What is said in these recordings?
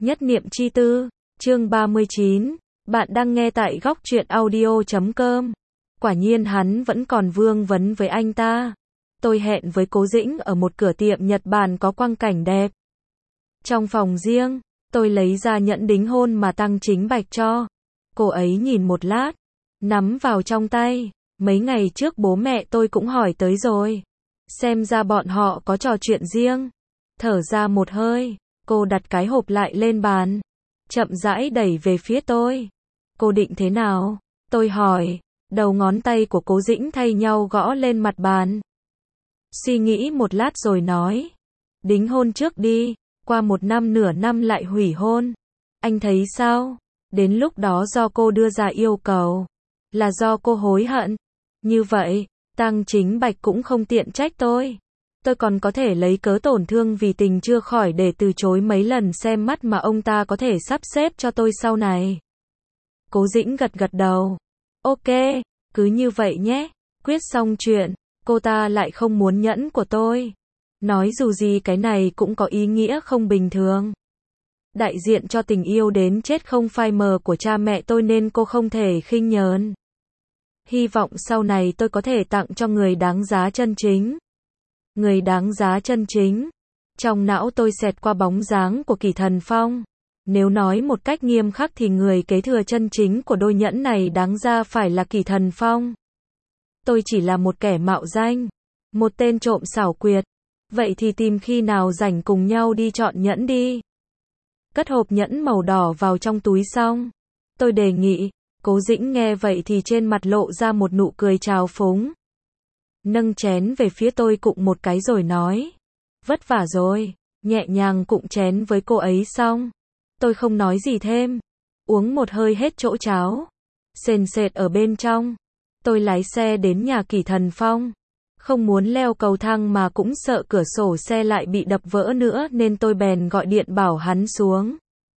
Nhất niệm chi tư, chương 39, bạn đang nghe tại góc truyện audio.com. Quả nhiên hắn vẫn còn vương vấn với anh ta. Tôi hẹn với Cố Dĩnh ở một cửa tiệm Nhật Bản có quang cảnh đẹp. Trong phòng riêng, tôi lấy ra nhẫn đính hôn mà Tăng Chính Bạch cho. Cô ấy nhìn một lát, nắm vào trong tay. Mấy ngày trước bố mẹ tôi cũng hỏi tới rồi. Xem ra bọn họ có trò chuyện riêng. Thở ra một hơi, cô đặt cái hộp lại lên bàn. Chậm rãi đẩy về phía tôi. Cô định thế nào? Tôi hỏi. Đầu ngón tay của Cố Dĩnh thay nhau gõ lên mặt bàn. Suy nghĩ một lát rồi nói. Đính hôn trước đi, qua một năm nửa năm lại hủy hôn. Anh thấy sao? Đến lúc đó do cô đưa ra yêu cầu. Là do cô hối hận. Như vậy, Tăng Chính Bạch cũng không tiện trách tôi. Tôi còn có thể lấy cớ tổn thương vì tình chưa khỏi để từ chối mấy lần xem mắt mà ông ta có thể sắp xếp cho tôi sau này. Cố Dĩnh gật gật đầu. Ok, cứ như vậy nhé. Quyết xong chuyện, cô ta lại không muốn nhẫn của tôi. Nói dù gì cái này cũng có ý nghĩa không bình thường. Đại diện cho tình yêu đến chết không phai mờ của cha mẹ tôi nên cô không thể khinh nhờn. Hy vọng sau này tôi có thể tặng cho người đáng giá chân chính. Người đáng giá chân chính. Trong não tôi xẹt qua bóng dáng của Kỷ Thần Phong. Nếu nói một cách nghiêm khắc thì người kế thừa chân chính của đôi nhẫn này đáng ra phải là Kỷ Thần Phong. Tôi chỉ là một kẻ mạo danh. Một tên trộm xảo quyệt. Vậy thì tìm khi nào rảnh cùng nhau đi chọn nhẫn đi. Cất hộp nhẫn màu đỏ vào trong túi xong. Tôi đề nghị. Cố Dĩnh nghe vậy thì trên mặt lộ ra một nụ cười trào phúng. Nâng chén về phía tôi cụng một cái rồi nói. Vất vả rồi, nhẹ nhàng cụng chén với cô ấy xong. Tôi không nói gì thêm. Uống một hơi hết chỗ cháo. Sền sệt ở bên trong. Tôi lái xe đến nhà Kỷ Thần Phong. Không muốn leo cầu thang mà cũng sợ cửa sổ xe lại bị đập vỡ nữa nên tôi bèn gọi điện bảo hắn xuống.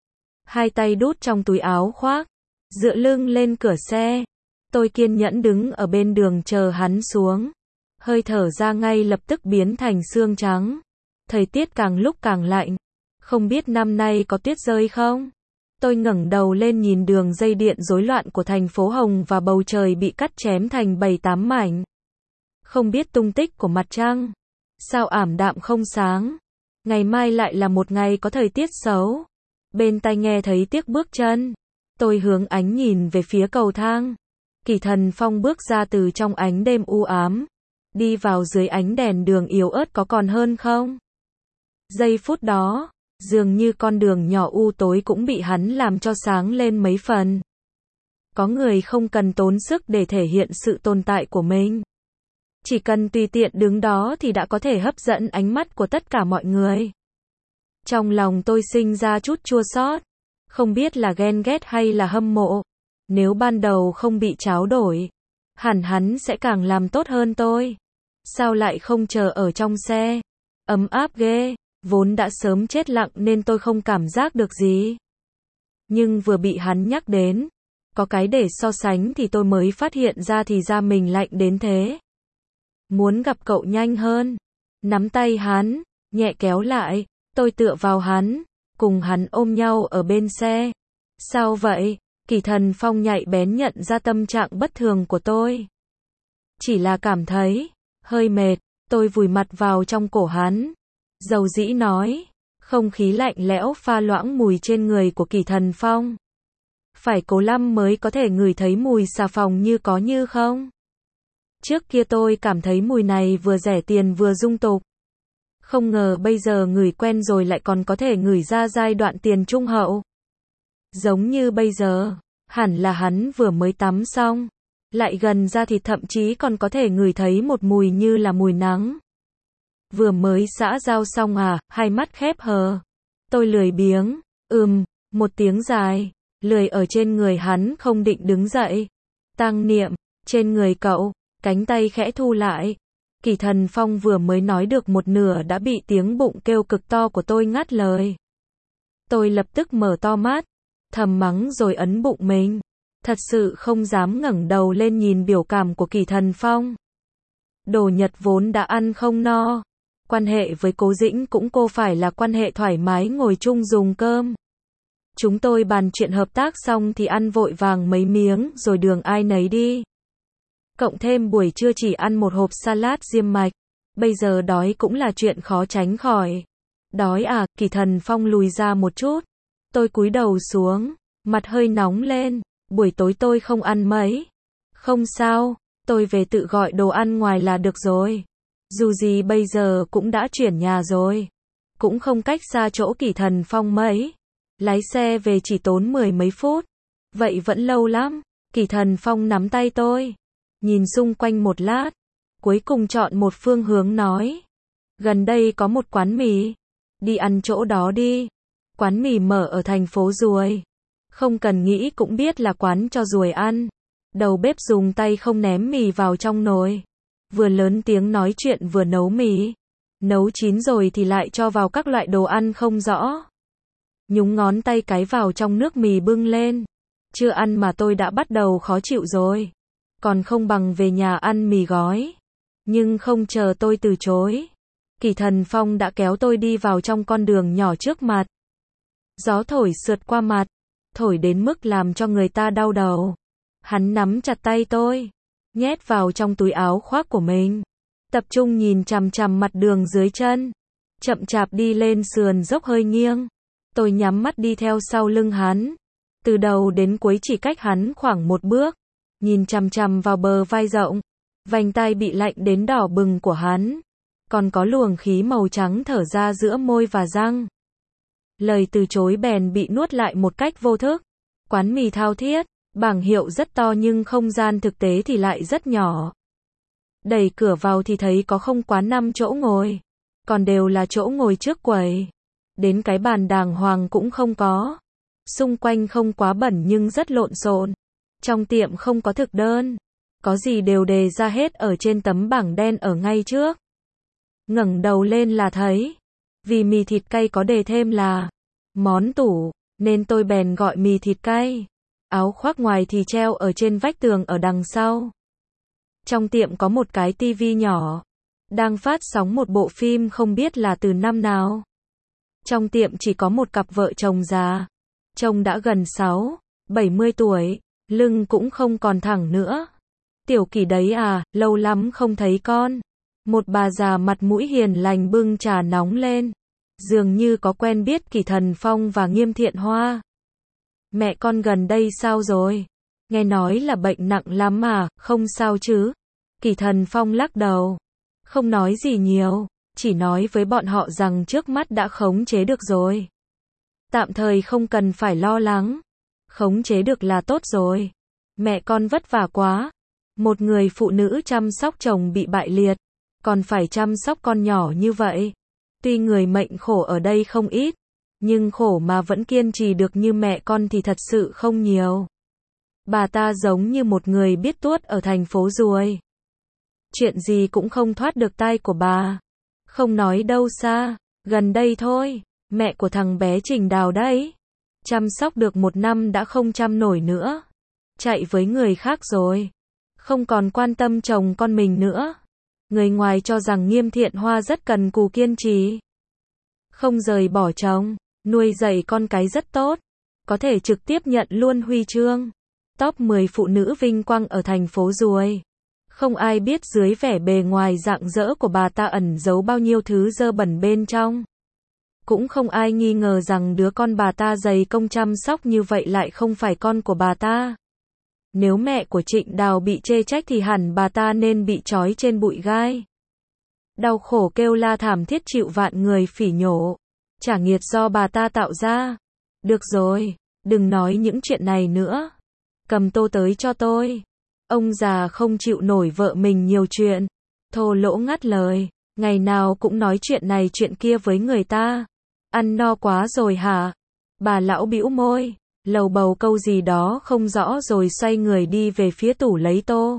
Hai tay đút trong túi áo khoác. Dựa lưng lên cửa xe. Tôi kiên nhẫn đứng ở bên đường chờ hắn xuống. Hơi thở ra ngay lập tức biến thành sương trắng. Thời tiết càng lúc càng lạnh. Không biết năm nay có tuyết rơi không? Tôi ngẩng đầu lên nhìn đường dây điện rối loạn của thành phố Hồng và bầu trời bị cắt chém thành 7-8 mảnh. Không biết tung tích của mặt trăng. Sao ảm đạm không sáng. Ngày mai lại là một ngày có thời tiết xấu. Bên tai nghe thấy tiếng bước chân. Tôi hướng ánh nhìn về phía cầu thang. Kỷ Thần Phong bước ra từ trong ánh đêm u ám. Đi vào dưới ánh đèn đường yếu ớt có còn hơn không? Giây phút đó, dường như con đường nhỏ u tối cũng bị hắn làm cho sáng lên mấy phần. Có người không cần tốn sức để thể hiện sự tồn tại của mình. Chỉ cần tùy tiện đứng đó thì đã có thể hấp dẫn ánh mắt của tất cả mọi người. Trong lòng tôi sinh ra chút chua xót. Không biết là ghen ghét hay là hâm mộ. Nếu ban đầu không bị tráo đổi, hẳn hắn sẽ càng làm tốt hơn tôi. Sao lại không chờ ở trong xe? Ấm áp ghê, vốn đã sớm chết lặng nên tôi không cảm giác được gì. Nhưng vừa bị hắn nhắc đến, có cái để so sánh thì tôi mới phát hiện ra thì da mình lạnh đến thế. Muốn gặp cậu nhanh hơn. Nắm tay hắn, nhẹ kéo lại, tôi tựa vào hắn. Cùng hắn ôm nhau ở bên xe. Sao vậy? Kỷ Thần Phong nhạy bén nhận ra tâm trạng bất thường của tôi. Chỉ là cảm thấy hơi mệt, tôi vùi mặt vào trong cổ hắn. Dầu dĩ nói, không khí lạnh lẽo pha loãng mùi trên người của Kỷ Thần Phong. Phải cố lắm mới có thể ngửi thấy mùi xà phòng như có như không. Trước kia tôi cảm thấy mùi này vừa rẻ tiền vừa dung tục. Không ngờ bây giờ ngửi quen rồi lại còn có thể ngửi ra giai đoạn tiền trung hậu. Giống như bây giờ, hẳn là hắn vừa mới tắm xong. Lại gần ra thì thậm chí còn có thể ngửi thấy một mùi như là mùi nắng. Vừa mới xã giao xong à, hai mắt khép hờ. Tôi lười biếng, một tiếng dài, lười ở trên người hắn không định đứng dậy. Tăng niệm, trên người cậu, cánh tay khẽ thu lại. Kỷ Thần Phong vừa mới nói được một nửa đã bị tiếng bụng kêu cực to của tôi ngắt lời. Tôi lập tức mở to mắt, thầm mắng rồi ấn bụng mình. Thật sự không dám ngẩng đầu lên nhìn biểu cảm của Kỷ Thần Phong. Đồ Nhật vốn đã ăn không no. Quan hệ với Cố Dĩnh cũng cô phải là quan hệ thoải mái ngồi chung dùng cơm. Chúng tôi bàn chuyện hợp tác xong thì ăn vội vàng mấy miếng rồi đường ai nấy đi. Cộng thêm buổi trưa chỉ ăn một hộp salad diêm mạch. Bây giờ đói cũng là chuyện khó tránh khỏi. Đói à, Kỳ Thần Phong lùi ra một chút. Tôi cúi đầu xuống, mặt hơi nóng lên. Buổi tối tôi không ăn mấy. Không sao, tôi về tự gọi đồ ăn ngoài là được rồi. Dù gì bây giờ cũng đã chuyển nhà rồi. Cũng không cách xa chỗ Kỳ Thần Phong mấy. Lái xe về chỉ tốn 10 mấy phút. Vậy vẫn lâu lắm. Kỳ Thần Phong nắm tay tôi. Nhìn xung quanh một lát. Cuối cùng chọn một phương hướng nói. Gần đây có một quán mì. Đi ăn chỗ đó đi. Quán mì mở ở thành phố Ruồi. Không cần nghĩ cũng biết là quán cho ruồi ăn. Đầu bếp dùng tay không ném mì vào trong nồi. Vừa lớn tiếng nói chuyện vừa nấu mì. Nấu chín rồi thì lại cho vào các loại đồ ăn không rõ. Nhúng ngón tay cái vào trong nước mì bưng lên. Chưa ăn mà tôi đã bắt đầu khó chịu rồi. Còn không bằng về nhà ăn mì gói. Nhưng không chờ tôi từ chối. Kỳ Thần Phong đã kéo tôi đi vào trong con đường nhỏ trước mặt. Gió thổi sượt qua mặt. Thổi đến mức làm cho người ta đau đầu. Hắn nắm chặt tay tôi. Nhét vào trong túi áo khoác của mình. Tập trung nhìn chằm chằm mặt đường dưới chân. Chậm chạp đi lên sườn dốc hơi nghiêng. Tôi nhắm mắt đi theo sau lưng hắn. Từ đầu đến cuối chỉ cách hắn khoảng một bước. Nhìn chằm chằm vào bờ vai rộng. Vành tai bị lạnh đến đỏ bừng của hắn. Còn có luồng khí màu trắng thở ra giữa môi và răng. Lời từ chối bèn bị nuốt lại một cách vô thức. Quán mì thao thiết. Bảng hiệu rất to nhưng không gian thực tế thì lại rất nhỏ. Đẩy cửa vào thì thấy có không quá 5 chỗ ngồi. Còn đều là chỗ ngồi trước quầy. Đến cái bàn đàng hoàng cũng không có. Xung quanh không quá bẩn nhưng rất lộn xộn. Trong tiệm không có thực đơn. Có gì đều đề ra hết ở trên tấm bảng đen ở ngay trước. Ngẩng đầu lên là thấy. Vì mì thịt cay có đề thêm là món tủ, nên tôi bèn gọi mì thịt cay. Áo khoác ngoài thì treo ở trên vách tường ở đằng sau. Trong tiệm có một cái tivi nhỏ. Đang phát sóng một bộ phim không biết là từ năm nào. Trong tiệm chỉ có một cặp vợ chồng già. Chồng đã gần 70 tuổi. Lưng cũng không còn thẳng nữa. Tiểu Kỳ đấy à, lâu lắm không thấy con. Một bà già mặt mũi hiền lành bưng trà nóng lên. Dường như có quen biết Kỳ Thần Phong và Nghiêm Thiện Hoa. Mẹ con gần đây sao rồi? Nghe nói là bệnh nặng lắm mà, không sao chứ? Kỳ Thần Phong lắc đầu. Không nói gì nhiều, chỉ nói với bọn họ rằng trước mắt đã khống chế được rồi. Tạm thời không cần phải lo lắng. Khống chế được là tốt rồi. Mẹ con vất vả quá. Một người phụ nữ chăm sóc chồng bị bại liệt, còn phải chăm sóc con nhỏ như vậy. Tuy người mệnh khổ ở đây không ít, nhưng khổ mà vẫn kiên trì được như mẹ con thì thật sự không nhiều. Bà ta giống như một người biết tuốt ở thành phố Ruồi. Chuyện gì cũng không thoát được tai của bà. Không nói đâu xa, gần đây thôi, mẹ của thằng bé Trình Đào đấy. Chăm sóc được 1 năm đã không chăm nổi nữa. Chạy với người khác rồi. Không còn quan tâm chồng con mình nữa. Người ngoài cho rằng Nghiêm Thiện Hoa rất cần cù kiên trì. Không rời bỏ chồng, nuôi dạy con cái rất tốt. Có thể trực tiếp nhận luôn huy chương. Top 10 phụ nữ vinh quang ở thành phố Ruồi. Không ai biết dưới vẻ bề ngoài rạng rỡ của bà ta ẩn giấu bao nhiêu thứ dơ bẩn bên trong. Cũng không ai nghi ngờ rằng đứa con bà ta dày công chăm sóc như vậy lại không phải con của bà ta. Nếu mẹ của Trịnh Đào bị chê trách thì hẳn bà ta nên bị trói trên bụi gai. Đau khổ kêu la thảm thiết chịu vạn người phỉ nhổ. Trả nghiệt do bà ta tạo ra. Được rồi, đừng nói những chuyện này nữa. Cầm tô tới cho tôi. Ông già không chịu nổi vợ mình nhiều chuyện. Thô lỗ ngắt lời. Ngày nào cũng nói chuyện này chuyện kia với người ta. Ăn no quá rồi hả? Bà lão bĩu môi. Lầu bầu câu gì đó không rõ rồi xoay người đi về phía tủ lấy tô.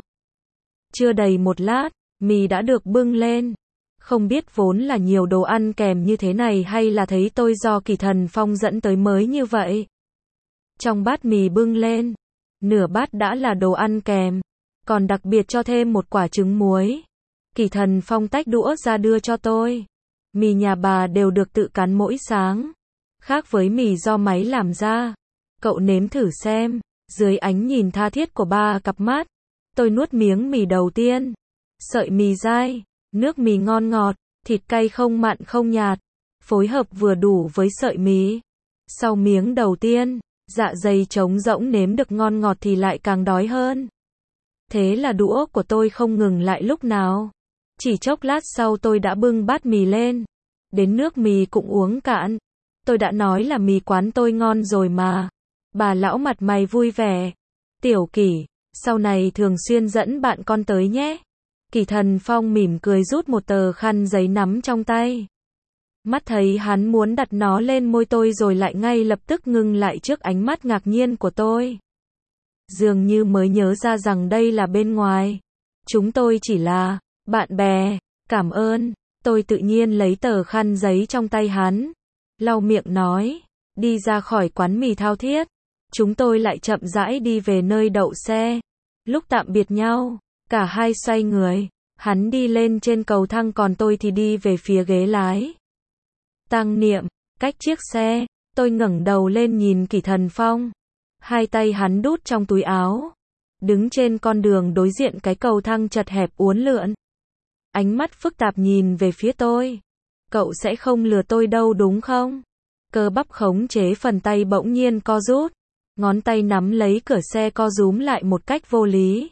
Chưa đầy một lát, mì đã được bưng lên. Không biết vốn là nhiều đồ ăn kèm như thế này hay là thấy tôi do Kỳ Thần Phong dẫn tới mới như vậy. Trong bát mì bưng lên, nửa bát đã là đồ ăn kèm, còn đặc biệt cho thêm một quả trứng muối. Kỳ Thần Phong tách đũa ra đưa cho tôi. Mì nhà bà đều được tự cắn mỗi sáng. khác với mì do máy làm ra. Cậu nếm thử xem. Dưới ánh nhìn tha thiết của ba cặp mắt, tôi nuốt miếng mì đầu tiên. Sợi mì dai, nước mì ngon ngọt, thịt cay không mặn không nhạt, phối hợp vừa đủ với sợi mì. Sau miếng đầu tiên, dạ dày trống rỗng, nếm được ngon ngọt thì lại càng đói hơn. Thế là đũa của tôi không ngừng lại lúc nào. Chỉ chốc lát sau tôi đã bưng bát mì lên. Đến nước mì cũng uống cạn. Tôi đã nói là mì quán tôi ngon rồi mà. Bà lão mặt mày vui vẻ. Tiểu Kỷ, sau này thường xuyên dẫn bạn con tới nhé. Kỷ Thần Phong mỉm cười rút một tờ khăn giấy nắm trong tay. Mắt thấy hắn muốn đặt nó lên môi tôi rồi lại ngay lập tức ngưng lại trước ánh mắt ngạc nhiên của tôi. Dường như mới nhớ ra rằng đây là bên ngoài. Chúng tôi chỉ là bạn bè. Cảm ơn. Tôi tự nhiên lấy tờ khăn giấy trong tay hắn. Lau miệng nói. Đi ra khỏi quán mì thao thiết. Chúng tôi lại chậm rãi đi về nơi đậu xe. Lúc tạm biệt nhau, cả hai xoay người. Hắn đi lên trên cầu thang còn tôi thì đi về phía ghế lái. Tăng Niệm, cách chiếc xe, tôi ngẩng đầu lên nhìn Kỷ Thần Phong. Hai tay hắn đút trong túi áo. Đứng trên con đường đối diện cái cầu thang chật hẹp uốn lượn. Ánh mắt phức tạp nhìn về phía tôi. Cậu sẽ không lừa tôi đâu đúng không? Cơ bắp khống chế phần tay bỗng nhiên co rút. Ngón tay nắm lấy cửa xe co rúm lại một cách vô lý.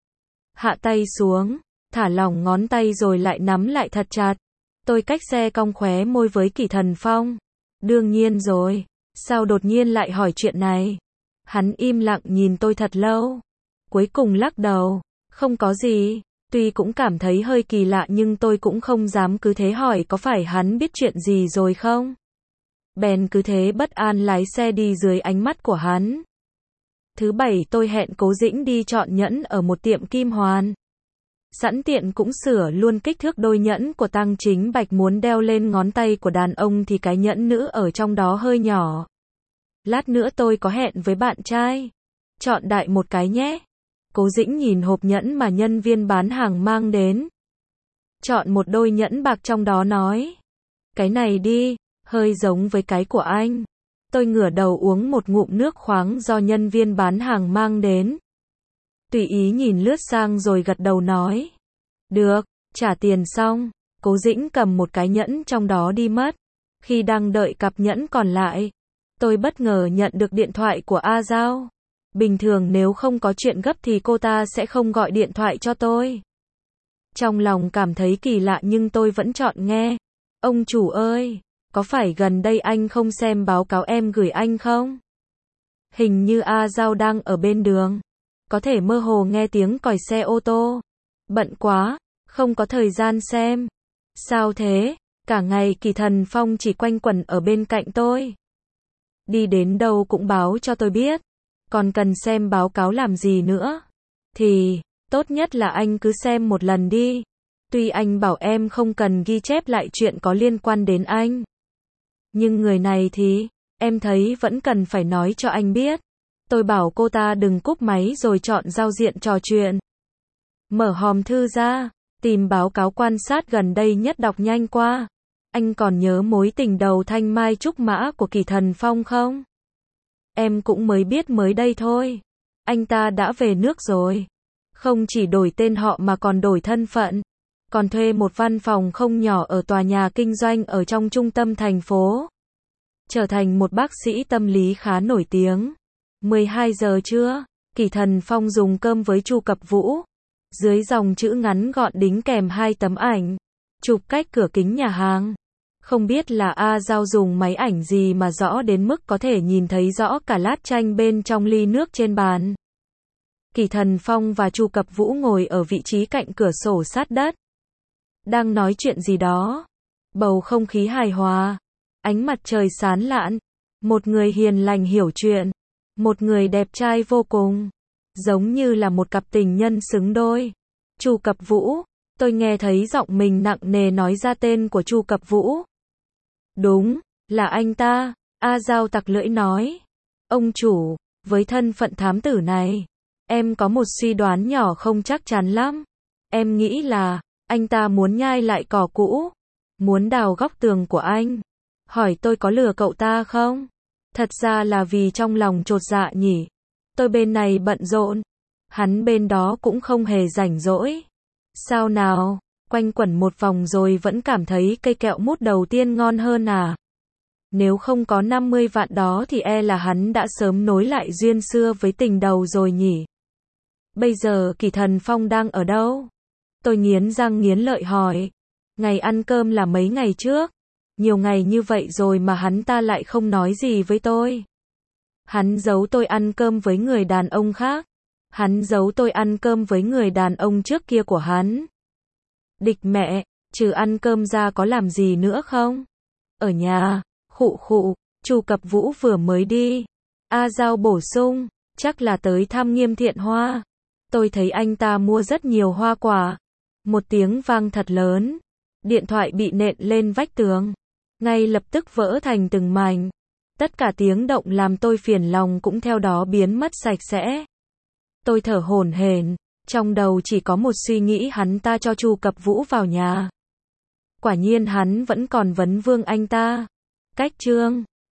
Hạ tay xuống, thả lỏng ngón tay rồi lại nắm lại thật chặt. Tôi cách xe cong khóe môi với Kỷ Thần Phong. Đương nhiên rồi, sao đột nhiên lại hỏi chuyện này? Hắn im lặng nhìn tôi thật lâu. Cuối cùng lắc đầu, không có gì. Tuy cũng cảm thấy hơi kỳ lạ nhưng tôi cũng không dám cứ thế hỏi có phải hắn biết chuyện gì rồi không? Bèn cứ thế bất an lái xe đi dưới ánh mắt của hắn. Thứ bảy tôi hẹn Cố Dĩnh đi chọn nhẫn ở một tiệm kim hoàn. Sẵn tiện cũng sửa luôn kích thước đôi nhẫn của Tăng Chính Bạch muốn đeo lên ngón tay của đàn ông thì cái nhẫn nữ ở trong đó hơi nhỏ. Lát nữa tôi có hẹn với bạn trai. Chọn đại một cái nhé. Cố Dĩnh nhìn hộp nhẫn mà nhân viên bán hàng mang đến. Chọn một đôi nhẫn bạc trong đó nói. Cái này đi, hơi giống với cái của anh. Tôi ngửa đầu uống một ngụm nước khoáng do nhân viên bán hàng mang đến. Tùy ý nhìn lướt sang rồi gật đầu nói. Được, trả tiền xong. Cố Dĩnh cầm một cái nhẫn trong đó đi mất. Khi đang đợi cặp nhẫn còn lại, tôi bất ngờ nhận được điện thoại của A Giao. Bình thường nếu không có chuyện gấp thì cô ta sẽ không gọi điện thoại cho tôi. Trong lòng cảm thấy kỳ lạ nhưng tôi vẫn chọn nghe. Ông chủ ơi, có phải gần đây anh không xem báo cáo em gửi anh không? Hình như A Giao đang ở bên đường. Có thể mơ hồ nghe tiếng còi xe ô tô. Bận quá, không có thời gian xem. Sao thế? Cả ngày Kỷ Thần Phong chỉ quanh quẩn ở bên cạnh tôi. Đi đến đâu cũng báo cho tôi biết. Còn cần xem báo cáo làm gì nữa? Thì, tốt nhất là anh cứ xem một lần đi. Tuy anh bảo em không cần ghi chép lại chuyện có liên quan đến anh. Nhưng người này thì, em thấy vẫn cần phải nói cho anh biết. Tôi bảo cô ta đừng cúp máy rồi chọn giao diện trò chuyện. Mở hòm thư ra, tìm báo cáo quan sát gần đây nhất đọc nhanh qua. Anh còn nhớ mối tình đầu thanh mai trúc mã của Kỷ Thần Phong không? Em cũng mới biết mới đây thôi. Anh ta đã về nước rồi. Không chỉ đổi tên họ mà còn đổi thân phận. Còn thuê một văn phòng không nhỏ ở tòa nhà kinh doanh ở trong trung tâm thành phố. Trở thành một bác sĩ tâm lý khá nổi tiếng. 12 giờ trưa, Kỷ Thần Phong dùng cơm với Chu Cập Vũ. Dưới dòng chữ ngắn gọn đính kèm 2 tấm ảnh. Chụp cách cửa kính nhà hàng. Không biết là A Giao dùng máy ảnh gì mà rõ đến mức có thể nhìn thấy rõ cả lát chanh bên trong ly nước trên bàn. Kỷ Thần Phong và Chu Cập Vũ ngồi ở vị trí cạnh cửa sổ sát đất. Đang nói chuyện gì đó. Bầu không khí hài hòa. Ánh mặt trời sáng lạn. Một người hiền lành hiểu chuyện. Một người đẹp trai vô cùng. Giống như là một cặp tình nhân xứng đôi. Chu Cập Vũ. Tôi nghe thấy giọng mình nặng nề nói ra tên của Chu Cập Vũ. Đúng, là anh ta. A Giao tặc lưỡi nói. Ông chủ, với thân phận thám tử này, em có một suy đoán nhỏ không chắc chắn lắm. Em nghĩ là, anh ta muốn nhai lại cỏ cũ. Muốn đào góc tường của anh. Hỏi tôi có lừa cậu ta không? Thật ra là vì trong lòng chột dạ nhỉ. Tôi bên này bận rộn, hắn bên đó cũng không hề rảnh rỗi. Sao nào, quanh quẩn một vòng rồi vẫn cảm thấy cây kẹo mút đầu tiên ngon hơn à? Nếu không có 50 vạn đó thì e là hắn đã sớm nối lại duyên xưa với tình đầu rồi nhỉ. Bây giờ Kỳ Thần Phong đang ở đâu? Tôi nghiến răng nghiến lợi hỏi. Ngày ăn cơm là mấy ngày trước. Nhiều ngày như vậy rồi mà hắn ta lại không nói gì với tôi. Hắn giấu tôi ăn cơm với người đàn ông khác. Hắn giấu tôi ăn cơm với người đàn ông trước kia của hắn. Địch mẹ, trừ ăn cơm ra có làm gì nữa không? Ở nhà, khụ khụ, Chu Cập Vũ vừa mới đi. A Giao bổ sung, chắc là tới thăm Nghiêm Thiện Hoa. Tôi thấy anh ta mua rất nhiều hoa quả. Một tiếng vang thật lớn. Điện thoại bị nện lên vách tường. Ngay lập tức vỡ thành từng mảnh. Tất cả tiếng động làm tôi phiền lòng cũng theo đó biến mất sạch sẽ. Tôi thở hổn hển, trong đầu chỉ có một suy nghĩ hắn ta cho Chu Cập Vũ vào nhà. Quả nhiên hắn vẫn còn vấn vương anh ta. Cách chương